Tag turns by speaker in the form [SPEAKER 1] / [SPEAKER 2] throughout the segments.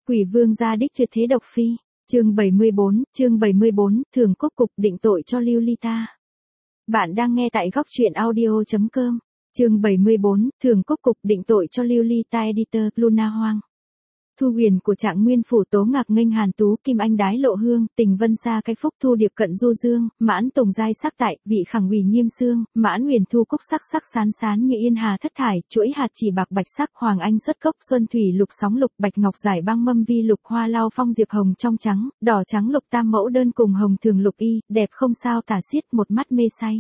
[SPEAKER 1] Quỷ vương gia đích tuyệt thế độc phi. Chương 74, Thường Quốc cục định tội cho Lolita. Bạn đang nghe tại góc truyện audio.com. Chương 74, Thường Quốc cục định tội cho Lolita. Editor Luna Hoang. Thu huyền của Trạng Nguyên phủ Tố Ngạc nghênh Hàn Tú Kim Anh đái lộ hương, Tình Vân xa cái phúc thu điệp cận du dương, Mãn Tùng giai sắc tại, vị khẳng ủy nghiêm xương, Mãn huyền thu cúc sắc sắc sán sán như yên hà thất thải, chuỗi hạt chỉ bạc bạch sắc, Hoàng Anh xuất cốc xuân thủy lục sóng lục, Bạch ngọc giải băng mâm vi lục, hoa lau phong diệp hồng trong trắng, đỏ trắng lục tam mẫu đơn cùng hồng thường lục y, đẹp không sao tả xiết, một mắt mê say.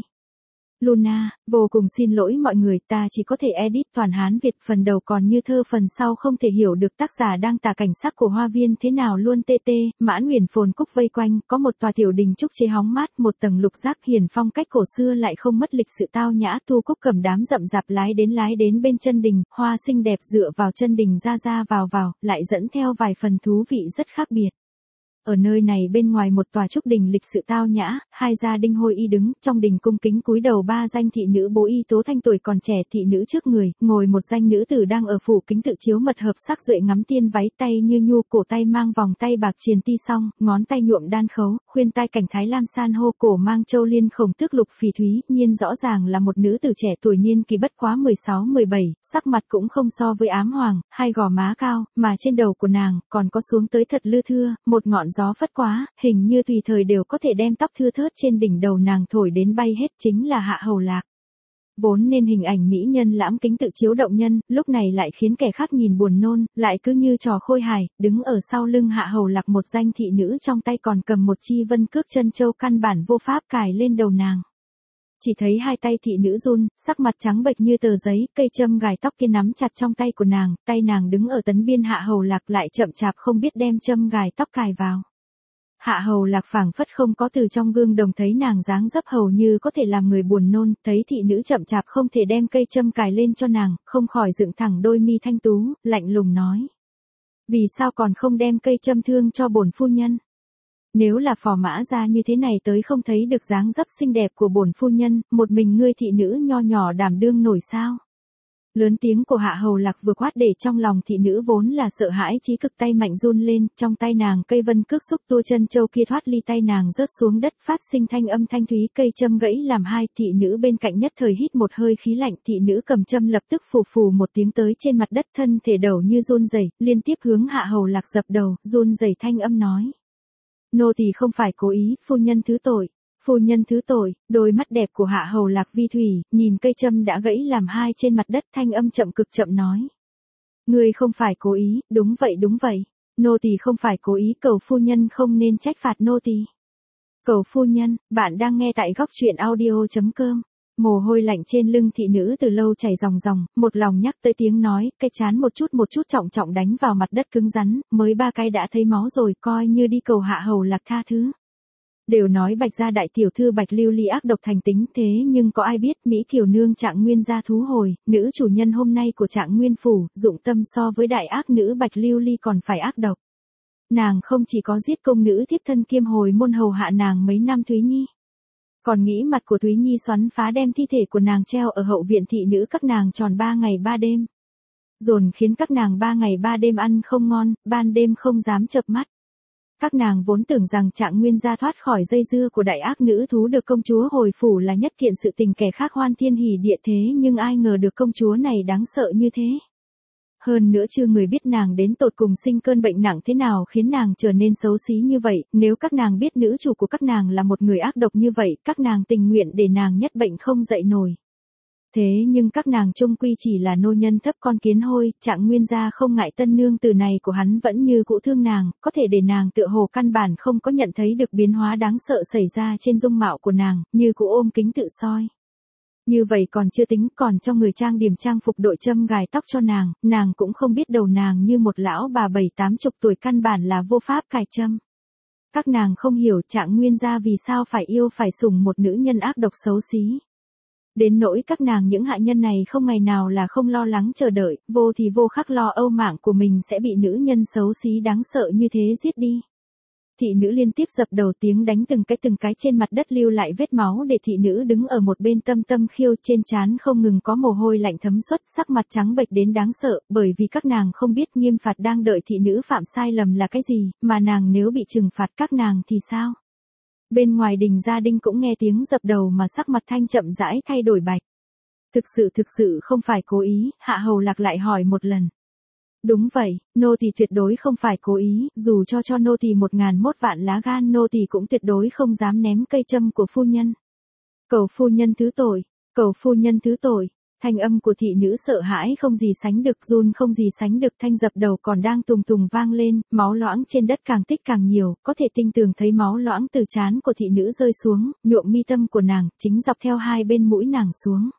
[SPEAKER 1] Luna, vô cùng xin lỗi mọi người, ta chỉ có thể edit toàn Hán Việt, phần đầu còn như thơ, phần sau không thể hiểu được tác giả đang tả cảnh sắc của hoa viên thế nào luôn. TT, Mãn huyền phồn cúc vây quanh, có một tòa tiểu đình trúc chế hóng mát, một tầng lục giác hiền phong cách cổ xưa lại không mất lịch sự tao nhã. Thu Cúc cầm đám rậm rạp lái đến bên chân đình, hoa xinh đẹp dựa vào chân đình ra vào, lại dẫn theo vài phần thú vị rất khác biệt. Ở nơi này bên ngoài một tòa trúc đình lịch sự tao nhã, hai gia đinh hôi y đứng, trong đình cung kính cúi đầu ba danh thị nữ bố y tố thanh tuổi còn trẻ thị nữ trước người, ngồi một danh nữ tử đang ở phủ kính tự chiếu mật hợp sắc duệ ngắm tiên váy, tay như nhu, cổ tay mang vòng tay bạc triền ti song, ngón tay nhuộm đan khấu, khuyên tai cảnh thái lam san hô, cổ mang châu liên khổng tước lục phỉ thúy, nhiên rõ ràng là một nữ tử trẻ tuổi niên kỳ bất quá 16-17, sắc mặt cũng không so với ám hoàng, hai gò má cao, mà trên đầu của nàng còn có xuống tới thật lưa thưa, một ngọn gió phất quá, hình như tùy thời đều có thể đem tóc thưa thớt trên đỉnh đầu nàng thổi đến bay hết, chính là Hạ Hầu Lạc. Vốn nên hình ảnh mỹ nhân lãm kính tự chiếu động nhân, lúc này lại khiến kẻ khác nhìn buồn nôn, lại cứ như trò khôi hài, đứng ở sau lưng Hạ Hầu Lạc một danh thị nữ trong tay còn cầm một chi vân cước chân châu căn bản vô pháp cài lên đầu nàng. Chỉ thấy hai tay thị nữ run, sắc mặt trắng bệch như tờ giấy, cây châm gài tóc kia nắm chặt trong tay của nàng, tay nàng đứng ở tấn biên. Hạ Hầu Lạc lại chậm chạp không biết đem châm gài tóc cài vào. Hạ Hầu Lạc phảng phất không có từ trong gương đồng thấy nàng dáng dấp hầu như có thể làm người buồn nôn, thấy thị nữ chậm chạp không thể đem cây châm cài lên cho nàng, không khỏi dựng thẳng đôi mi thanh tú, lạnh lùng nói: vì sao còn không đem cây châm thương cho bổn phu nhân? Nếu là phò mã ra như thế này tới không thấy được dáng dấp xinh đẹp của bổn phu nhân, một mình ngươi thị nữ nho nhỏ đảm đương nổi sao? Lớn tiếng của Hạ Hầu Lạc vừa quát để trong lòng thị nữ vốn là sợ hãi chí cực tay mạnh run lên, trong tay nàng cây vân cước xúc tua chân châu kia thoát ly tay nàng rớt xuống đất, phát sinh thanh âm thanh thúy, cây châm gãy làm hai. Thị nữ bên cạnh nhất thời hít một hơi khí lạnh, thị nữ cầm châm lập tức phù một tiếng tới trên mặt đất, thân thể đầu như run rẩy, liên tiếp hướng Hạ Hầu Lạc dập đầu, run rẩy thanh âm nói: nô tỳ không phải cố ý, phu nhân thứ tội. Phu nhân thứ tội. Đôi mắt đẹp của Hạ Hầu Lạc vi thủy, nhìn cây châm đã gãy làm hai trên mặt đất, thanh âm chậm cực chậm nói: ngươi không phải cố ý. Đúng vậy. Nô tỳ không phải cố ý, cầu phu nhân không nên trách phạt nô tỳ. Cầu phu nhân. Bạn đang nghe tại góc truyện audio.com. Mồ hôi lạnh trên lưng thị nữ từ lâu chảy ròng, một lòng nhắc tới tiếng nói, cái chán một chút trọng đánh vào mặt đất cứng rắn, mới 3 cái đã thấy máu rồi, coi như đi cầu Hạ Hầu Lạc tha thứ. Đều nói Bạch gia đại tiểu thư Bạch Lưu Ly ác độc thành tính, thế nhưng có ai biết Mỹ Kiều nương Trạng Nguyên gia thú hồi, nữ chủ nhân hôm nay của Trạng Nguyên phủ, dụng tâm so với đại ác nữ Bạch Lưu Ly còn phải ác độc. Nàng không chỉ có giết công nữ thiếp thân kiêm hồi môn hầu hạ nàng mấy năm Thúy Nhi, còn nghĩ mặt của Thúy Nhi xoắn phá đem thi thể của nàng treo ở hậu viện thị nữ các nàng tròn 3 ngày 3 đêm. Dồn khiến các nàng 3 ngày 3 đêm ăn không ngon, ban đêm không dám chợp mắt. Các nàng vốn tưởng rằng Trạng Nguyên gia thoát khỏi dây dưa của đại ác nữ thú được công chúa hồi phủ là nhất kiện sự tình, kẻ khác hoan thiên hỉ địa, thế nhưng ai ngờ được công chúa này đáng sợ như thế. Hơn nữa chưa người biết nàng đến tột cùng sinh cơn bệnh nặng thế nào khiến nàng trở nên xấu xí như vậy, nếu các nàng biết nữ chủ của các nàng là một người ác độc như vậy, các nàng tình nguyện để nàng nhất bệnh không dậy nổi. Thế nhưng các nàng chung quy chỉ là nô nhân thấp con kiến hôi, Trạng Nguyên gia không ngại tân nương tử này của hắn vẫn như cũ thương nàng, có thể để nàng tựa hồ căn bản không có nhận thấy được biến hóa đáng sợ xảy ra trên dung mạo của nàng, như cũ ôm kính tự soi. Như vậy còn chưa tính, còn cho người trang điểm trang phục đội châm gài tóc cho nàng cũng không biết đầu nàng như một lão bà 7-80 tuổi căn bản là vô pháp cài châm. Các nàng không hiểu Trạng Nguyên gia vì sao phải yêu phải sủng một nữ nhân ác độc xấu xí. Đến nỗi các nàng những hạ nhân này không ngày nào là không lo lắng chờ đợi, vô thì vô khắc lo âu mạng của mình sẽ bị nữ nhân xấu xí đáng sợ như thế giết đi. Thị nữ liên tiếp dập đầu, tiếng đánh từng cái trên mặt đất lưu lại vết máu để thị nữ đứng ở một bên tâm tâm khiêu, trên trán không ngừng có mồ hôi lạnh thấm xuất, sắc mặt trắng bệch đến đáng sợ, bởi vì các nàng không biết nghiêm phạt đang đợi thị nữ phạm sai lầm là cái gì, mà nàng nếu bị trừng phạt các nàng thì sao? Bên ngoài đình gia đình cũng nghe tiếng dập đầu mà sắc mặt Thanh chậm rãi thay đổi bạch. Thực sự không phải cố ý, Hạ Hầu Lạc lại hỏi một lần. Đúng vậy, nô tỳ tuyệt đối không phải cố ý, dù cho nô tỳ 1001 vạn lá gan nô tỳ cũng tuyệt đối không dám ném cây châm của phu nhân. Cầu phu nhân thứ tội, cầu phu nhân thứ tội. Thanh âm của thị nữ sợ hãi không gì sánh được, run không gì sánh được, thanh dập đầu còn đang tùng tùng vang lên, máu loãng trên đất càng tích càng nhiều, có thể tinh tường thấy máu loãng từ trán của thị nữ rơi xuống, nhuộm mi tâm của nàng, chính dọc theo hai bên mũi nàng xuống.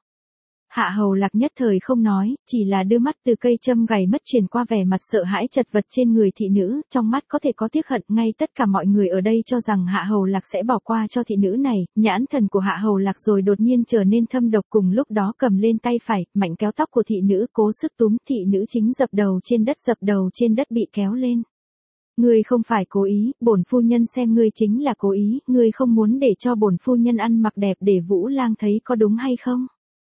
[SPEAKER 1] Hạ Hầu Lạc nhất thời không nói, chỉ là đưa mắt từ cây châm gầy mất chuyển qua vẻ mặt sợ hãi chật vật trên người thị nữ, trong mắt có thể có tiếc hận, ngay tất cả mọi người ở đây cho rằng Hạ Hầu Lạc sẽ bỏ qua cho thị nữ này, nhãn thần của Hạ Hầu Lạc rồi đột nhiên trở nên thâm độc, cùng lúc đó cầm lên tay phải, mạnh kéo tóc của thị nữ, cố sức túm, thị nữ chính dập đầu trên đất bị kéo lên. Ngươi không phải cố ý, bổn phu nhân xem ngươi chính là cố ý, ngươi không muốn để cho bổn phu nhân ăn mặc đẹp để Vũ Lang thấy có đúng hay không?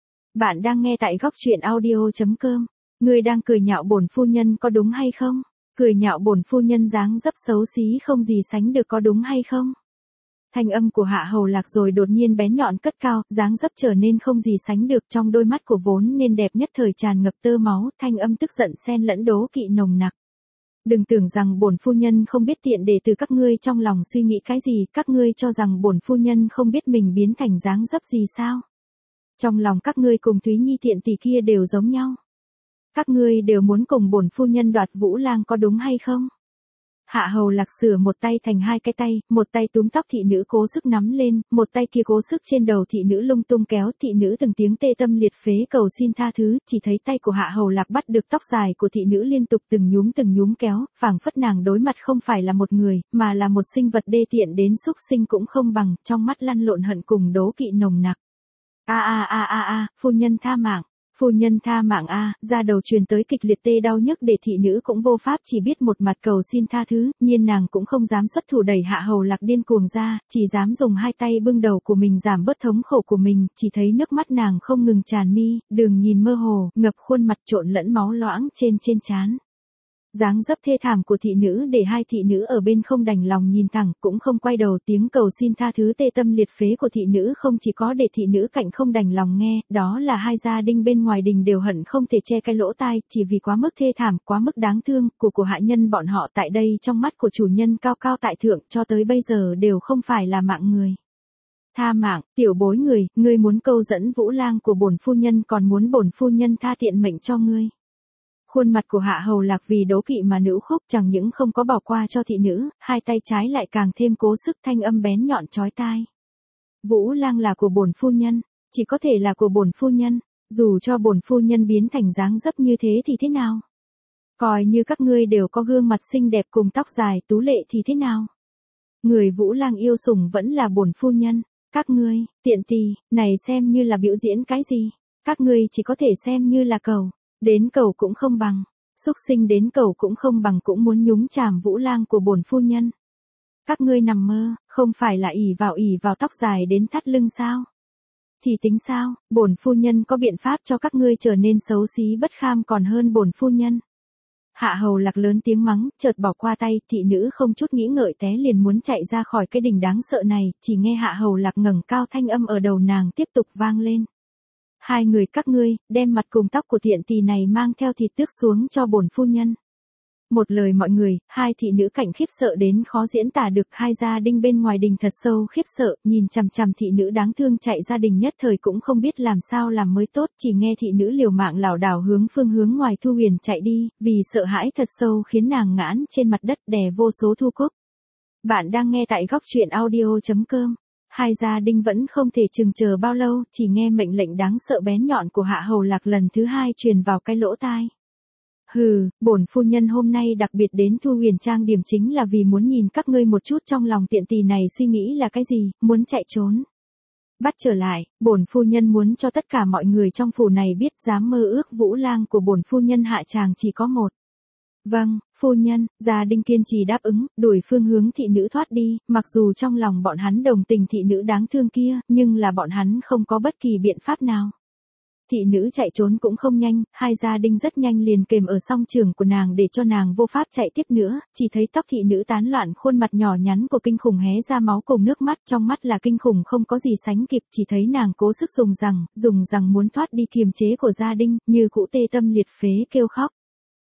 [SPEAKER 1] Bạn đang nghe tại góc truyện audio.com. Ngươi đang cười nhạo bổn phu nhân có đúng hay không? Cười nhạo bổn phu nhân dáng dấp xấu xí không gì sánh được có đúng hay không? Thanh âm của Hạ Hầu Lạc rồi đột nhiên bén nhọn cất cao, dáng dấp trở nên không gì sánh được, trong đôi mắt của vốn nên đẹp nhất thời tràn ngập tơ máu, thanh âm tức giận xen lẫn đố kỵ nồng nặc. Đừng tưởng rằng bổn phu nhân không biết tiện để từ các ngươi trong lòng suy nghĩ cái gì, các ngươi cho rằng bổn phu nhân không biết mình biến thành dáng dấp gì sao? Trong lòng các ngươi cùng Thúy Nhi tiện tỷ kia đều giống nhau. Các ngươi đều muốn cùng bổn phu nhân đoạt Vũ Lang có đúng hay không? Hạ Hầu Lạc sửa một tay thành hai cái tay, một tay túm tóc thị nữ cố sức nắm lên, một tay kia cố sức trên đầu thị nữ lung tung kéo, thị nữ từng tiếng tê tâm liệt phế cầu xin tha thứ, chỉ thấy tay của Hạ Hầu Lạc bắt được tóc dài của thị nữ liên tục từng nhúm kéo, phảng phất nàng đối mặt không phải là một người, mà là một sinh vật đê tiện đến xúc sinh cũng không bằng, trong mắt lăn lộn hận cùng đố kỵ nồng nặc. Phu nhân tha mạng. Phu nhân tha mạng ra đầu truyền tới kịch liệt tê đau nhức để thị nữ cũng vô pháp chỉ biết một mặt cầu xin tha thứ, nhiên nàng cũng không dám xuất thủ đẩy Hạ Hầu Lạc điên cuồng ra, chỉ dám dùng hai tay bưng đầu của mình giảm bớt thống khổ của mình, chỉ thấy nước mắt nàng không ngừng tràn mi, đường nhìn mơ hồ, ngập khuôn mặt trộn lẫn máu loãng trên trán. Dáng dấp thê thảm của thị nữ để hai thị nữ ở bên không đành lòng nhìn thẳng, cũng không quay đầu, tiếng cầu xin tha thứ tê tâm liệt phế của thị nữ không chỉ có để thị nữ cạnh không đành lòng nghe, đó là hai gia đình bên ngoài đình đều hận không thể che cái lỗ tai, chỉ vì quá mức thê thảm, quá mức đáng thương, của hạ nhân bọn họ tại đây trong mắt của chủ nhân cao cao tại thượng cho tới bây giờ đều không phải là mạng người. Tha mạng, tiểu bối người, ngươi muốn câu dẫn Vũ Lang của bổn phu nhân còn muốn bổn phu nhân tha tiện mệnh cho ngươi. Khuôn mặt của Hạ Hầu Lạc vì đố kỵ mà nữ khúc chẳng những không có bỏ qua cho thị nữ, hai tay trái lại càng thêm cố sức, thanh âm bén nhọn chói tai. Vũ Lang là của bổn phu nhân, chỉ có thể là của bổn phu nhân, dù cho bổn phu nhân biến thành dáng dấp như thế thì thế nào? Coi như các ngươi đều có gương mặt xinh đẹp cùng tóc dài tú lệ thì thế nào? Người Vũ Lang yêu sủng vẫn là bổn phu nhân, các ngươi, tiện tỳ, này xem như là biểu diễn cái gì? Các ngươi chỉ có thể xem như là cầu. Đến cầu cũng không bằng, xúc sinh đến cầu cũng không bằng cũng muốn nhúng chàm Vũ Lang của bổn phu nhân. Các ngươi nằm mơ, không phải là ỷ vào tóc dài đến thắt lưng sao? Thì tính sao, bổn phu nhân có biện pháp cho các ngươi trở nên xấu xí bất kham còn hơn bổn phu nhân. Hạ Hầu Lạc lớn tiếng mắng, chợt bỏ qua tay, thị nữ không chút nghĩ ngợi té liền muốn chạy ra khỏi cái đình đáng sợ này, chỉ nghe Hạ Hầu Lạc ngẩng cao thanh âm ở đầu nàng tiếp tục vang lên. Hai người các ngươi, đem mặt cùng tóc của tiện tỳ này mang theo thịt tước xuống cho bổn phu nhân. Một lời mọi người, hai thị nữ cảnh khiếp sợ đến khó diễn tả được, hai gia đình bên ngoài đình thật sâu khiếp sợ, nhìn chằm chằm thị nữ đáng thương chạy gia đình nhất thời cũng không biết làm sao làm mới tốt, chỉ nghe thị nữ liều mạng lảo đảo hướng ngoài Thu Huyền chạy đi, vì sợ hãi thật sâu khiến nàng ngãn trên mặt đất đè vô số thu cúc. Bạn đang nghe tại góc truyện audio.com. Hai gia đình vẫn không thể chừng chờ bao lâu, chỉ nghe mệnh lệnh đáng sợ bén nhọn của Hạ Hầu Lạc lần thứ hai truyền vào cái lỗ tai. Hừ, bổn phu nhân hôm nay đặc biệt đến Thu Huyền trang điểm chính là vì muốn nhìn các ngươi một chút trong lòng tiện tỳ này suy nghĩ là cái gì, muốn chạy trốn. Bắt trở lại, bổn phu nhân muốn cho tất cả mọi người trong phủ này biết dám mơ ước Vũ Lang của bổn phu nhân hạ tràng chỉ có một. Vâng, Phu nhân, gia đình kiên trì đáp ứng, đuổi Phương Hướng thị nữ thoát đi, mặc dù trong lòng bọn hắn đồng tình thị nữ đáng thương kia, nhưng là bọn hắn không có bất kỳ biện pháp nào. Thị nữ chạy trốn cũng không nhanh, hai gia đình rất nhanh liền kềm ở song trường của nàng để cho nàng vô pháp chạy tiếp nữa, chỉ thấy tóc thị nữ tán loạn, khuôn mặt nhỏ nhắn của kinh khủng hé ra máu cùng nước mắt, trong mắt là kinh khủng không có gì sánh kịp, chỉ thấy nàng cố sức dùng rằng muốn thoát đi kiềm chế của gia đình, như cũ tê tâm liệt phế kêu khóc.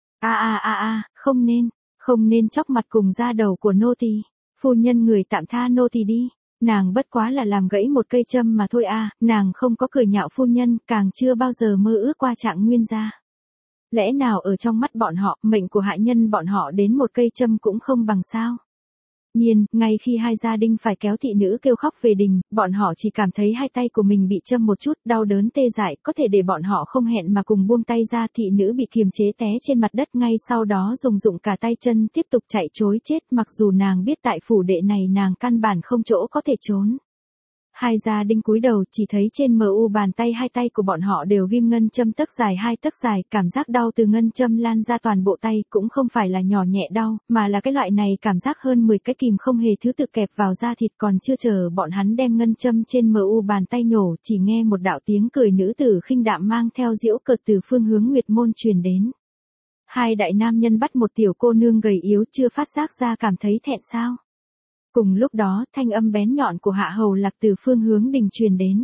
[SPEAKER 1] Không nên chóc mặt cùng da đầu của nô tỳ. Phu nhân người tạm tha nô tỳ đi. Nàng bất quá là làm gãy một cây châm mà thôi nàng không có cười nhạo phu nhân, càng chưa bao giờ mơ ước qua Trạng Nguyên gia. Lẽ nào ở trong mắt bọn họ, mệnh của hạ nhân bọn họ đến một cây châm cũng không bằng sao? Nhiên, ngay khi hai gia đình phải kéo thị nữ kêu khóc về đình, bọn họ chỉ cảm thấy hai tay của mình bị châm một chút, đau đớn tê dại, có thể để bọn họ không hẹn mà cùng buông tay ra, thị nữ bị kiềm chế té trên mặt đất, ngay sau đó dụng cả tay chân tiếp tục chạy trối chết, mặc dù nàng biết tại phủ đệ này nàng căn bản không chỗ có thể trốn. Hai gia đình cúi đầu chỉ thấy trên mu bàn tay hai tay của bọn họ đều ghim ngân châm tấc dài 2 tấc dài, cảm giác đau từ ngân châm lan ra toàn bộ tay, cũng không phải là nhỏ nhẹ đau, mà là cái loại này cảm giác hơn 10 cái kìm không hề thứ tự kẹp vào da thịt, còn chưa chờ bọn hắn đem ngân châm trên mu bàn tay nhổ, chỉ nghe một đạo tiếng cười nữ tử khinh đạm mang theo giễu cợt từ phương hướng Nguyệt môn truyền đến. Hai đại nam nhân bắt một tiểu cô nương gầy yếu chưa phát giác ra cảm thấy thẹn sao? Cùng lúc đó, thanh âm bén nhọn của Hạ Hầu Lạc từ phương hướng đình truyền đến.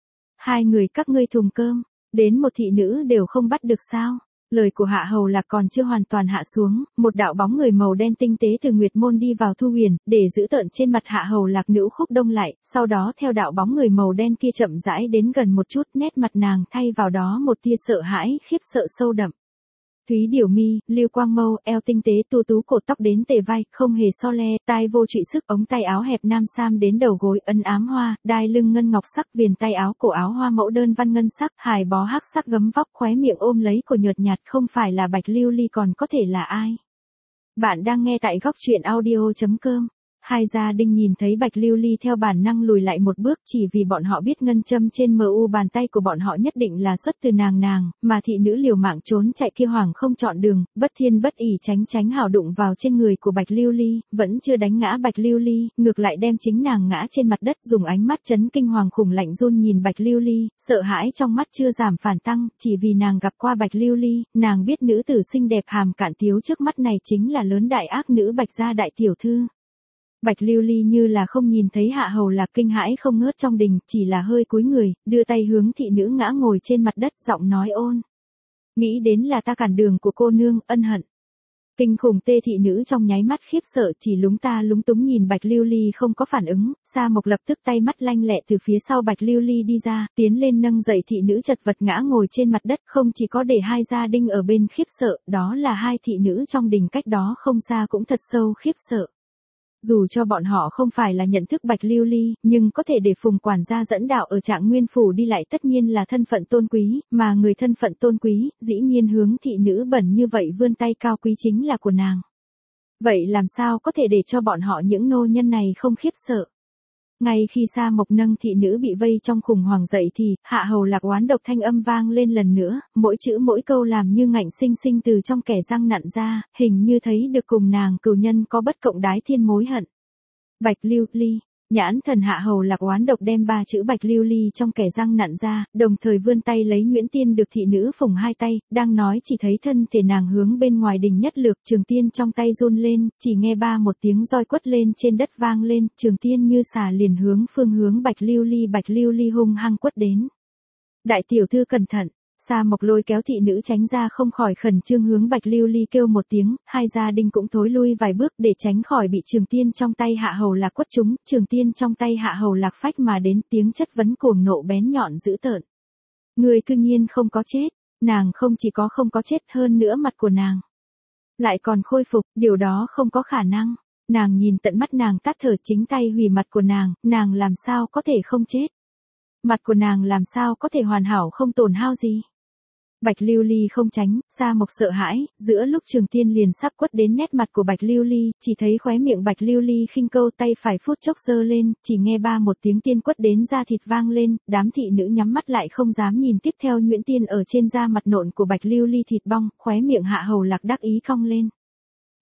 [SPEAKER 1] Hai người các ngươi thùng cơm, đến một thị nữ đều không bắt được sao? Lời của Hạ Hầu Lạc còn chưa hoàn toàn hạ xuống, một đạo bóng người màu đen tinh tế từ Nguyệt môn đi vào Thu Huyền, để giữ tợn trên mặt Hạ Hầu Lạc nữ khúc đông lại, sau đó theo đạo bóng người màu đen kia chậm rãi đến gần một chút, nét mặt nàng thay vào đó một tia sợ hãi, khiếp sợ sâu đậm. Thúy điểu mi, lưu quang mâu, eo tinh tế, tu tú cột tóc đến tề vai, không hề so le, tai vô trụy sức, ống tay áo hẹp nam sam đến đầu gối, ân ám hoa, đai lưng ngân ngọc sắc, viền tay áo cổ áo hoa mẫu đơn văn ngân sắc, hài bó hắc sắc gấm vóc, khóe miệng ôm lấy cổ nhợt nhạt, không phải là Bạch Lưu Ly còn có thể là ai? Bạn đang nghe tại góc truyện audio.com. Hai gia đình nhìn thấy Bạch Lưu Ly theo bản năng lùi lại một bước, chỉ vì bọn họ biết ngân châm trên mu bàn tay của bọn họ nhất định là xuất từ nàng, mà thị nữ liều mạng trốn chạy kia hoàng không chọn đường, bất thiên bất ỷ tránh hào đụng vào trên người của Bạch Lưu Ly, vẫn chưa đánh ngã Bạch Lưu Ly, ngược lại đem chính nàng ngã trên mặt đất, dùng ánh mắt chấn kinh hoàng khủng lạnh run nhìn Bạch Lưu Ly, sợ hãi trong mắt chưa giảm phản tăng, chỉ vì nàng gặp qua Bạch Lưu Ly, nàng biết nữ tử xinh đẹp hàm cạn thiếu trước mắt này chính là lớn đại ác nữ Bạch gia đại tiểu thư. Bạch Lưu Ly như là không nhìn thấy Hạ Hầu Lạc kinh hãi không ngớt trong đình, chỉ là hơi cúi người, đưa tay hướng thị nữ ngã ngồi trên mặt đất, giọng nói ôn. Nghĩ đến là ta cản đường của cô nương, ân hận. Kinh khủng tê thị nữ trong nháy mắt khiếp sợ, chỉ lúng túng nhìn Bạch Lưu Ly không có phản ứng, Sa Mộc lập tức tay mắt lanh lẹ từ phía sau Bạch Lưu Ly đi ra, tiến lên nâng dậy thị nữ chật vật ngã ngồi trên mặt đất, không chỉ có để hai gia đình ở bên khiếp sợ, đó là hai thị nữ trong đình cách đó không xa cũng thật sâu khiếp sợ. Dù cho bọn họ không phải là nhận thức Bạch Lưu Ly, nhưng có thể để Phùng quản gia dẫn đạo ở Trạng Nguyên phủ đi lại tất nhiên là thân phận tôn quý, mà người thân phận tôn quý, dĩ nhiên hướng thị nữ bẩn như vậy vươn tay cao quý chính là của nàng. Vậy làm sao có thể để cho bọn họ những nô nhân này không khiếp sợ? Ngay khi Sa Mộc nâng thị nữ bị vây trong khủng hoảng dậy thì, Hạ Hầu Lạc oán độc thanh âm vang lên lần nữa, mỗi chữ mỗi câu làm như ngạnh sinh sinh từ trong kẻ răng nặn ra, hình như thấy được cùng nàng cừu nhân có bất cộng đái thiên mối hận. Bạch Lưu Ly, nhãn thần Hạ Hầu Lạc oán độc đem 3 chữ Bạch Lưu Ly trong kẻ răng nặn ra, đồng thời vươn tay lấy nhuyễn tiên được thị nữ phủng hai tay, đang nói chỉ thấy thân thể nàng hướng bên ngoài đình nhất lược, trường tiên trong tay run lên, chỉ nghe một tiếng roi quất lên trên đất vang lên, trường tiên như xà liền hướng phương hướng Bạch Lưu Ly hung hăng quất đến. Đại tiểu thư cẩn thận. Sa Mộc lôi kéo thị nữ tránh ra không khỏi khẩn trương hướng Bạch Lưu Ly kêu một tiếng, hai gia đình cũng thối lui vài bước để tránh khỏi bị trường tiên trong tay Hạ Hầu Lạc quất trúng, trường tiên trong tay Hạ Hầu Lạc phách mà đến tiếng chất vấn cuồng nộ bén nhọn dữ tợn. Người cư nhiên không có chết, nàng không chỉ có không có chết hơn nữa mặt của nàng lại còn khôi phục, điều đó không có khả năng. Nàng nhìn tận mắt nàng tắt thở chính tay hủy mặt của nàng làm sao có thể không chết? Mặt của nàng làm sao có thể hoàn hảo không tổn hao gì? Bạch Lưu Ly không tránh, Sa Mộc sợ hãi, giữa lúc trường tiên liền sắp quất đến nét mặt của Bạch Lưu Ly, chỉ thấy khóe miệng Bạch Lưu Ly khinh câu tay phải phút chốc giơ lên, chỉ nghe một tiếng tiên quất đến da thịt vang lên, đám thị nữ nhắm mắt lại không dám nhìn tiếp theo nhuyễn tiên ở trên da mặt nộn của Bạch Lưu Ly thịt bong, khóe miệng Hạ Hầu Lạc đắc ý cong lên.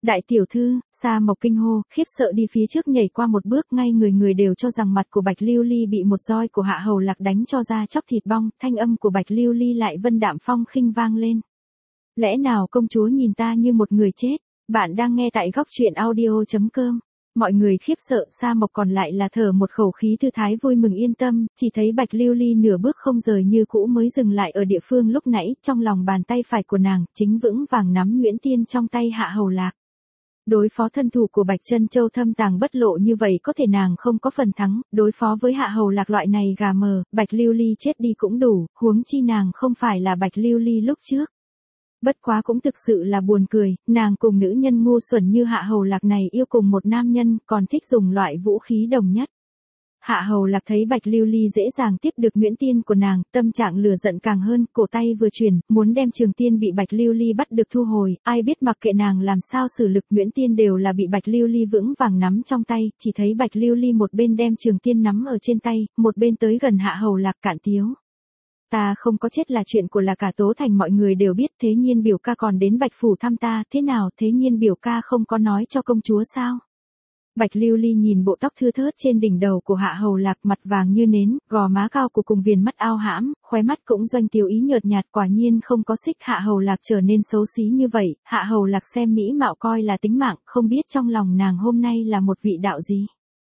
[SPEAKER 1] Đại tiểu thư, Sa Mộc kinh hô, khiếp sợ đi phía trước nhảy qua một bước, ngay người người đều cho rằng mặt của Bạch Lưu Ly bị một roi của Hạ Hầu Lạc đánh cho da chóc thịt bong, thanh âm của Bạch Lưu Ly lại vân đạm phong khinh vang lên. Lẽ nào công chúa nhìn ta như một người chết? Bạn đang nghe tại góc truyện audio.com. Mọi người khiếp sợ, Sa Mộc còn lại là thở một khẩu khí thư thái vui mừng yên tâm, chỉ thấy Bạch Lưu Ly nửa bước không rời như cũ mới dừng lại ở địa phương lúc nãy, trong lòng bàn tay phải của nàng, chính vững vàng nắm Nguyễn Tiên trong tay Hạ Hầu Lạc. Đối phó thân thủ của Bạch Trân Châu thâm tàng bất lộ như vậy có thể nàng không có phần thắng, đối phó với Hạ Hầu Lạc loại này gà mờ, Bạch Lưu Ly chết đi cũng đủ, huống chi nàng không phải là Bạch Lưu Ly lúc trước. Bất quá cũng thực sự là buồn cười, nàng cùng nữ nhân ngu xuẩn như Hạ Hầu Lạc này yêu cùng một nam nhân, còn thích dùng loại vũ khí đồng nhất. Hạ Hầu Lạc thấy Bạch Lưu Ly dễ dàng tiếp được Nguyễn Tiên của nàng, tâm trạng lửa giận càng hơn, cổ tay vừa chuyển, muốn đem Trường Tiên bị Bạch Lưu Ly bắt được thu hồi, ai biết mặc kệ nàng làm sao sử lực Nguyễn Tiên đều là bị Bạch Lưu Ly vững vàng nắm trong tay, chỉ thấy Bạch Lưu Ly một bên đem Trường Tiên nắm ở trên tay, một bên tới gần Hạ Hầu Lạc cạn tiếu. Ta không có chết là chuyện của là cả Tố Thành mọi người đều biết, Thế Nhiên biểu ca còn đến Bạch Phủ thăm ta, thế nào Thế Nhiên biểu ca không có nói cho công chúa sao? Bạch Lưu Ly nhìn bộ tóc thưa thớt trên đỉnh đầu của Hạ Hầu Lạc, mặt vàng như nến, gò má cao của cùng viền mắt ao hãm, khóe mắt cũng doanh tiêu ý nhợt nhạt, quả nhiên không có xích Hạ Hầu Lạc trở nên xấu xí như vậy, Hạ Hầu Lạc xem mỹ mạo coi là tính mạng, không biết trong lòng nàng hôm nay là một vị đạo gì.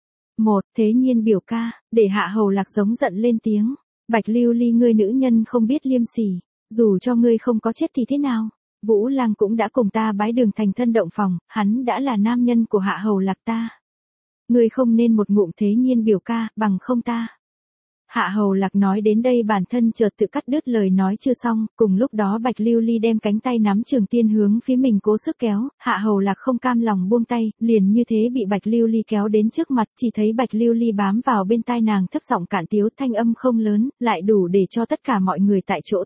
[SPEAKER 1] Thế Nhiên biểu ca, để Hạ Hầu Lạc giống giận lên tiếng. Bạch Lưu Ly ngươi nữ nhân không biết liêm sỉ, dù cho ngươi không có chết thì thế nào? Vũ Lang cũng đã cùng ta bái đường thành thân động phòng, hắn đã là nam nhân của Hạ Hầu Lạc ta. Ngươi không nên một ngụm Thế Nhiên biểu ca, bằng không ta. Hạ Hầu Lạc nói đến đây bản thân chợt tự cắt đứt lời nói chưa xong, cùng lúc đó Bạch Lưu Ly đem cánh tay nắm Trường Tiên hướng phía mình cố sức kéo, Hạ Hầu Lạc không cam lòng buông tay, liền như thế bị Bạch Lưu Ly kéo đến trước mặt, chỉ thấy Bạch Lưu Ly bám vào bên tai nàng thấp giọng cạn tiếu, thanh âm không lớn, lại đủ để cho tất cả mọi người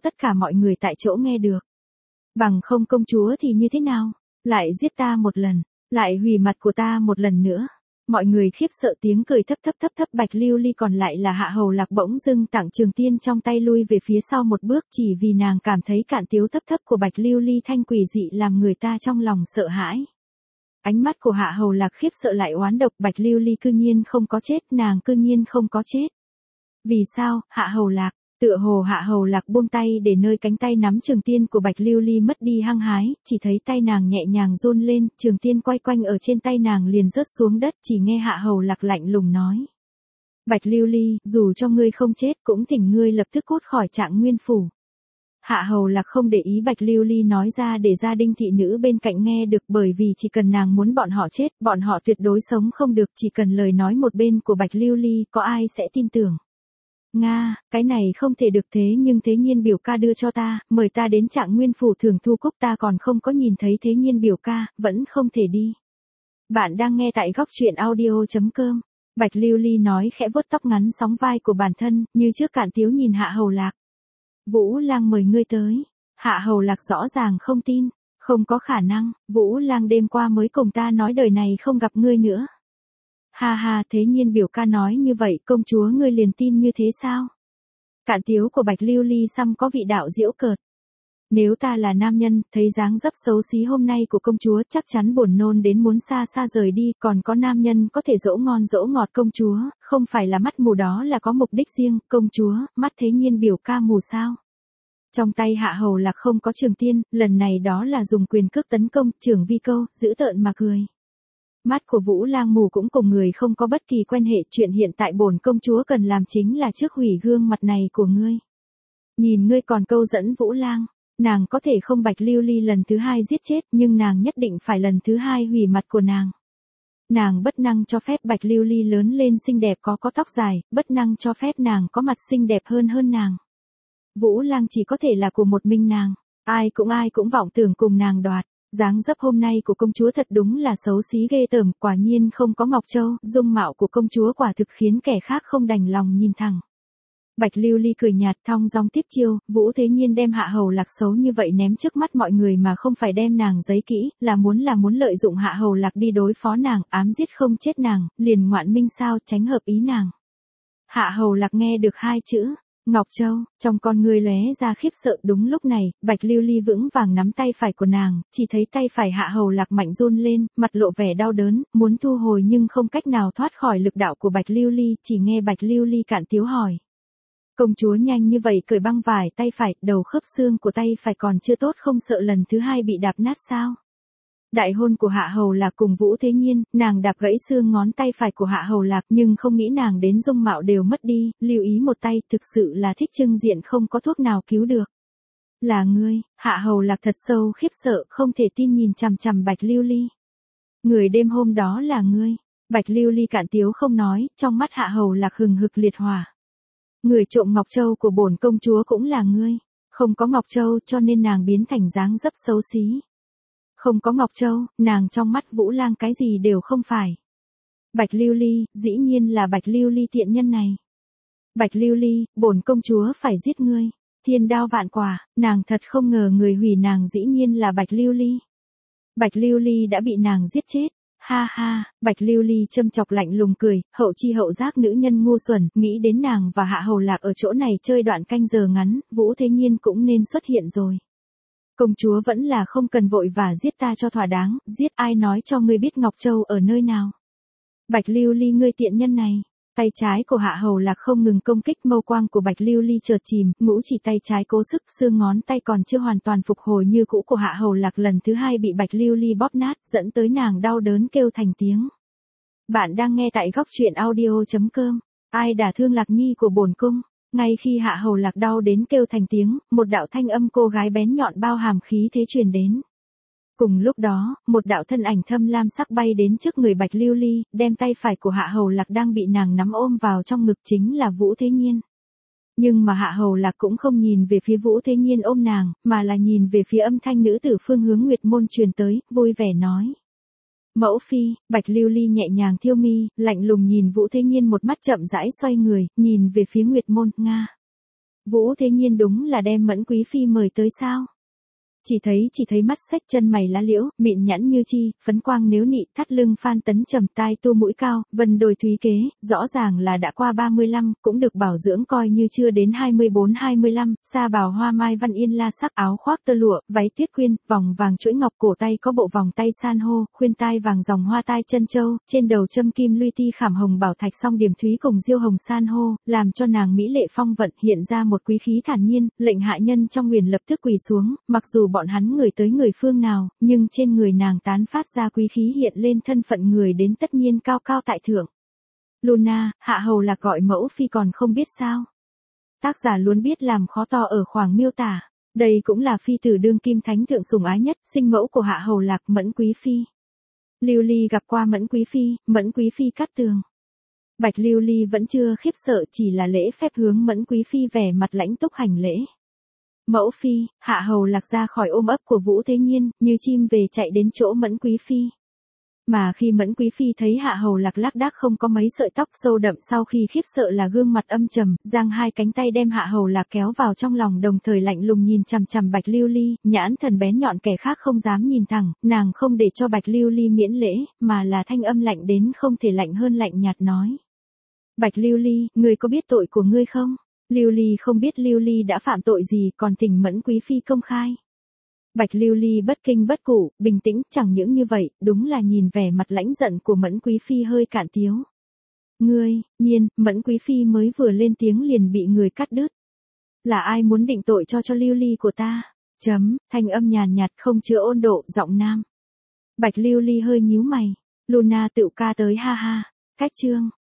[SPEAKER 1] tại chỗ nghe được. Bằng không công chúa thì như thế nào? Lại giết ta một lần, lại hủy mặt của ta một lần nữa. Mọi người khiếp sợ tiếng cười thấp, Bạch Lưu Ly còn lại là Hạ Hầu Lạc bỗng dưng tặng Trường Tiên trong tay lui về phía sau một bước, chỉ vì nàng cảm thấy cạn tiếu thấp của Bạch Lưu Ly thanh quỷ dị làm người ta trong lòng sợ hãi. Ánh mắt của Hạ Hầu Lạc khiếp sợ lại oán độc, Bạch Lưu Ly cư nhiên không có chết, nàng cư nhiên không có chết. Vì sao, Hạ Hầu Lạc? Tựa hồ Hạ Hầu Lạc buông tay để nơi cánh tay nắm Trường Tiên của Bạch Lưu Ly mất đi hăng hái, chỉ thấy tay nàng nhẹ nhàng run lên, Trường Tiên quay quanh ở trên tay nàng liền rớt xuống đất, chỉ nghe Hạ Hầu Lạc lạnh lùng nói. Bạch Lưu Ly, dù cho ngươi không chết cũng thỉnh ngươi lập tức cút khỏi Trạng Nguyên Phủ. Hạ Hầu Lạc không để ý Bạch Lưu Ly nói ra để gia đình thị nữ bên cạnh nghe được, bởi vì chỉ cần nàng muốn bọn họ chết, bọn họ tuyệt đối sống không được, chỉ cần lời nói một bên của Bạch Lưu Ly có ai sẽ tin tưởng. Nga, cái này không thể được, thế nhưng Thế Nhiên biểu ca đưa cho ta, mời ta đến Trạng Nguyên Phủ thưởng thu cúc, ta còn không có nhìn thấy Thế Nhiên biểu ca, vẫn không thể đi. Bạn đang nghe tại góc truyện audio.com. Bạch Lưu Ly nói khẽ vuốt tóc ngắn sóng vai của bản thân, như trước cạn tiếu nhìn Hạ Hầu Lạc. Vũ Lang mời ngươi tới. Hạ Hầu Lạc rõ ràng không tin, không có khả năng, Vũ Lang đêm qua mới cùng ta nói đời này không gặp ngươi nữa. Ha, Thế Nhiên biểu ca nói như vậy, công chúa ngươi liền tin như thế sao? Cạn tiếu của Bạch Lưu Ly xăm có vị đạo giễu cợt. Nếu ta là nam nhân, thấy dáng dấp xấu xí hôm nay của công chúa chắc chắn buồn nôn đến muốn xa xa rời đi, còn có nam nhân có thể dỗ ngon dỗ ngọt công chúa, không phải là mắt mù đó là có mục đích riêng, công chúa, mắt Thế Nhiên biểu ca mù sao? Trong tay Hạ Hầu Lạc không có Trường Tiên, lần này đó là dùng quyền cước tấn công, Trưởng Vi Câu, giữ tợn mà cười. Mắt của Vũ Lang mù cũng cùng người không có bất kỳ quan hệ, chuyện hiện tại bổn công chúa cần làm chính là trước hủy gương mặt này của ngươi. Nhìn ngươi còn câu dẫn Vũ Lang, nàng có thể không Bạch Lưu Ly lần thứ hai giết chết, nhưng nàng nhất định phải lần thứ hai hủy mặt của nàng. Nàng bất năng cho phép Bạch Lưu Ly lớn lên xinh đẹp có tóc dài, bất năng cho phép nàng có mặt xinh đẹp hơn nàng. Vũ Lang chỉ có thể là của một mình nàng, ai cũng vọng tưởng cùng nàng đoạt. Dáng dấp hôm nay của công chúa thật đúng là xấu xí ghê tởm, quả nhiên không có Ngọc Châu, dung mạo của công chúa quả thực khiến kẻ khác không đành lòng nhìn thẳng. Bạch Lưu Ly cười nhạt thong dong tiếp chiêu, Vũ Thế Nhiên đem Hạ Hầu Lạc xấu như vậy ném trước mắt mọi người mà không phải đem nàng giấy kỹ, là muốn lợi dụng Hạ Hầu Lạc đi đối phó nàng, ám giết không chết nàng, liền ngoạn minh sao, tránh hợp ý nàng. Hạ Hầu Lạc nghe được hai chữ, Ngọc Châu, trong con ngươi lóe ra khiếp sợ. Đúng lúc này, Bạch Lưu Ly vững vàng nắm tay phải của nàng, chỉ thấy tay phải Hạ Hầu Lạc mạnh run lên, mặt lộ vẻ đau đớn, muốn thu hồi nhưng không cách nào thoát khỏi lực đạo của Bạch Lưu Ly, chỉ nghe Bạch Lưu Ly cạn tiếng hỏi. Công chúa nhanh như vậy cởi băng vải tay phải, đầu khớp xương của tay phải còn chưa tốt không sợ lần thứ hai bị đạp nát sao? Đại hôn của Hạ Hầu Lạc cùng Vũ Thế Nhiên, nàng đạp gãy xương ngón tay phải của Hạ Hầu Lạc nhưng không nghĩ nàng đến dung mạo đều mất đi, lưu ý một tay thực sự là thích trưng diện không có thuốc nào cứu được. Là ngươi, Hạ Hầu Lạc thật sâu khiếp sợ không thể tin nhìn chằm chằm Bạch Lưu Ly. Người đêm hôm đó là ngươi. Bạch Lưu Ly cạn tiếu không nói, trong mắt Hạ Hầu Lạc hừng hực liệt hỏa. Người trộm Ngọc Châu của bổn công chúa cũng là ngươi. Không có Ngọc Châu cho nên nàng biến thành dáng dấp xấu xí. Không có Ngọc Châu, nàng trong mắt Vũ Lang cái gì đều không phải. Bạch Lưu Ly, dĩ nhiên là Bạch Lưu Ly tiện nhân này. Bạch Lưu Ly, bổn công chúa phải giết ngươi. Thiên đao vạn quả, nàng thật không ngờ người hủy nàng dĩ nhiên là Bạch Lưu Ly. Bạch Lưu Ly đã bị nàng giết chết. Ha ha, Bạch Lưu Ly châm chọc lạnh lùng cười, hậu chi hậu giác nữ nhân ngu xuẩn, nghĩ đến nàng và Hạ Hầu Lạc ở chỗ này chơi đoạn canh giờ ngắn, Vũ Thế Nhiên cũng nên xuất hiện rồi. Công chúa vẫn là không cần vội và giết ta cho thỏa đáng, giết ai nói cho ngươi biết Ngọc Châu ở nơi nào. Bạch Lưu Ly ngươi tiện nhân này. Tay trái của Hạ Hầu Lạc không ngừng công kích, mâu quang của Bạch Lưu Ly chợt chìm, ngũ chỉ tay trái cố sức, xương ngón tay còn chưa hoàn toàn phục hồi như cũ của Hạ Hầu Lạc lần thứ hai bị Bạch Lưu Ly bóp nát, dẫn tới nàng đau đớn kêu thành tiếng. Bạn đang nghe tại góc truyện audio.com. Ai đả thương Lạc Nhi của bổn cung? Ngay khi Hạ Hầu Lạc đau đến kêu thành tiếng, một đạo thanh âm cô gái bén nhọn bao hàm khí thế truyền đến. Cùng lúc đó, một đạo thân ảnh thâm lam sắc bay đến trước người Bạch Lưu Ly, đem tay phải của Hạ Hầu Lạc đang bị nàng nắm ôm vào trong ngực chính là Vũ Thế Nhiên. Nhưng mà Hạ Hầu Lạc cũng không nhìn về phía Vũ Thế Nhiên ôm nàng, mà là nhìn về phía âm thanh nữ tử phương hướng Nguyệt Môn truyền tới, vui vẻ nói. Mẫu phi, Bạch Lưu Ly nhẹ nhàng thiêu mi, lạnh lùng nhìn Vũ Thế Nhiên một mắt chậm rãi xoay người, nhìn về phía Nguyệt Môn, Nga. Vũ Thế Nhiên đúng là đem Mẫn Quý Phi mời tới sao? Chỉ thấy mắt xếch chân mày lá liễu, mịn nhẵn như chi, phấn quang nếu nị, thắt lưng phan tấn trầm, tai tu mũi cao, vân đồi thúy kế, rõ ràng là đã qua 35, cũng được bảo dưỡng coi như chưa đến 24-25, sa bào hoa mai văn yên la sắc, áo khoác tơ lụa, váy tuyết khuyên, vòng vàng chuỗi ngọc, cổ tay có bộ vòng tay san hô, khuyên tai vàng dòng hoa tai chân châu, trên đầu châm kim luy ti khảm hồng bảo thạch song điểm thúy cùng diêu hồng san hô, làm cho nàng mỹ lệ phong vận, hiện ra một quý khí thản nhiên, lệnh hạ nhân trong huyền lập tức quỳ xuống, mặc dù bọn hắn người tới người phương nào, nhưng trên người nàng tán phát ra quý khí hiện lên thân phận người đến tất nhiên cao cao tại thượng. Luna, Hạ Hầu Lạc gọi mẫu phi còn không biết sao? Tác giả luôn biết làm khó to ở khoảng miêu tả. Đây cũng là phi tử đương kim thánh thượng sủng ái nhất, sinh mẫu của Hạ Hầu Lạc, Mẫn Quý Phi. Lưu Ly gặp qua Mẫn Quý Phi cát tường. Bạch Lưu Ly vẫn chưa khiếp sợ, chỉ là lễ phép hướng Mẫn Quý Phi vẻ mặt lãnh túc hành lễ. Mẫu phi, Hạ Hầu Lạc ra khỏi ôm ấp của Vũ Thế Nhiên, như chim về chạy đến chỗ Mẫn Quý Phi. Mà khi Mẫn Quý Phi thấy Hạ Hầu Lạc lác đác không có mấy sợi tóc sâu đậm, sau khi khiếp sợ là gương mặt âm trầm, giang hai cánh tay đem Hạ Hầu Lạc kéo vào trong lòng, đồng thời lạnh lùng nhìn chằm chằm Bạch Lưu Ly, nhãn thần bén nhọn kẻ khác không dám nhìn thẳng, nàng không để cho Bạch Lưu Ly miễn lễ, mà là thanh âm lạnh đến không thể lạnh hơn lạnh nhạt nói. Bạch Lưu Ly, ngươi có biết tội của ngươi không? Lưu Ly không biết Lưu Ly đã phạm tội gì, còn thỉnh Mẫn Quý Phi công khai. Bạch Lưu Ly bất kinh bất cụ, bình tĩnh, chẳng những như vậy, đúng là nhìn vẻ mặt lãnh giận của Mẫn Quý Phi hơi cạn tiếu. Ngươi, nhiên, Mẫn Quý Phi mới vừa lên tiếng liền bị người cắt đứt. Là ai muốn định tội cho Lưu Ly của ta? Thanh âm nhàn nhạt không chứa ôn độ, giọng nam. Bạch Lưu Ly hơi nhíu mày. Luna tự ca tới ha ha. Cách chương.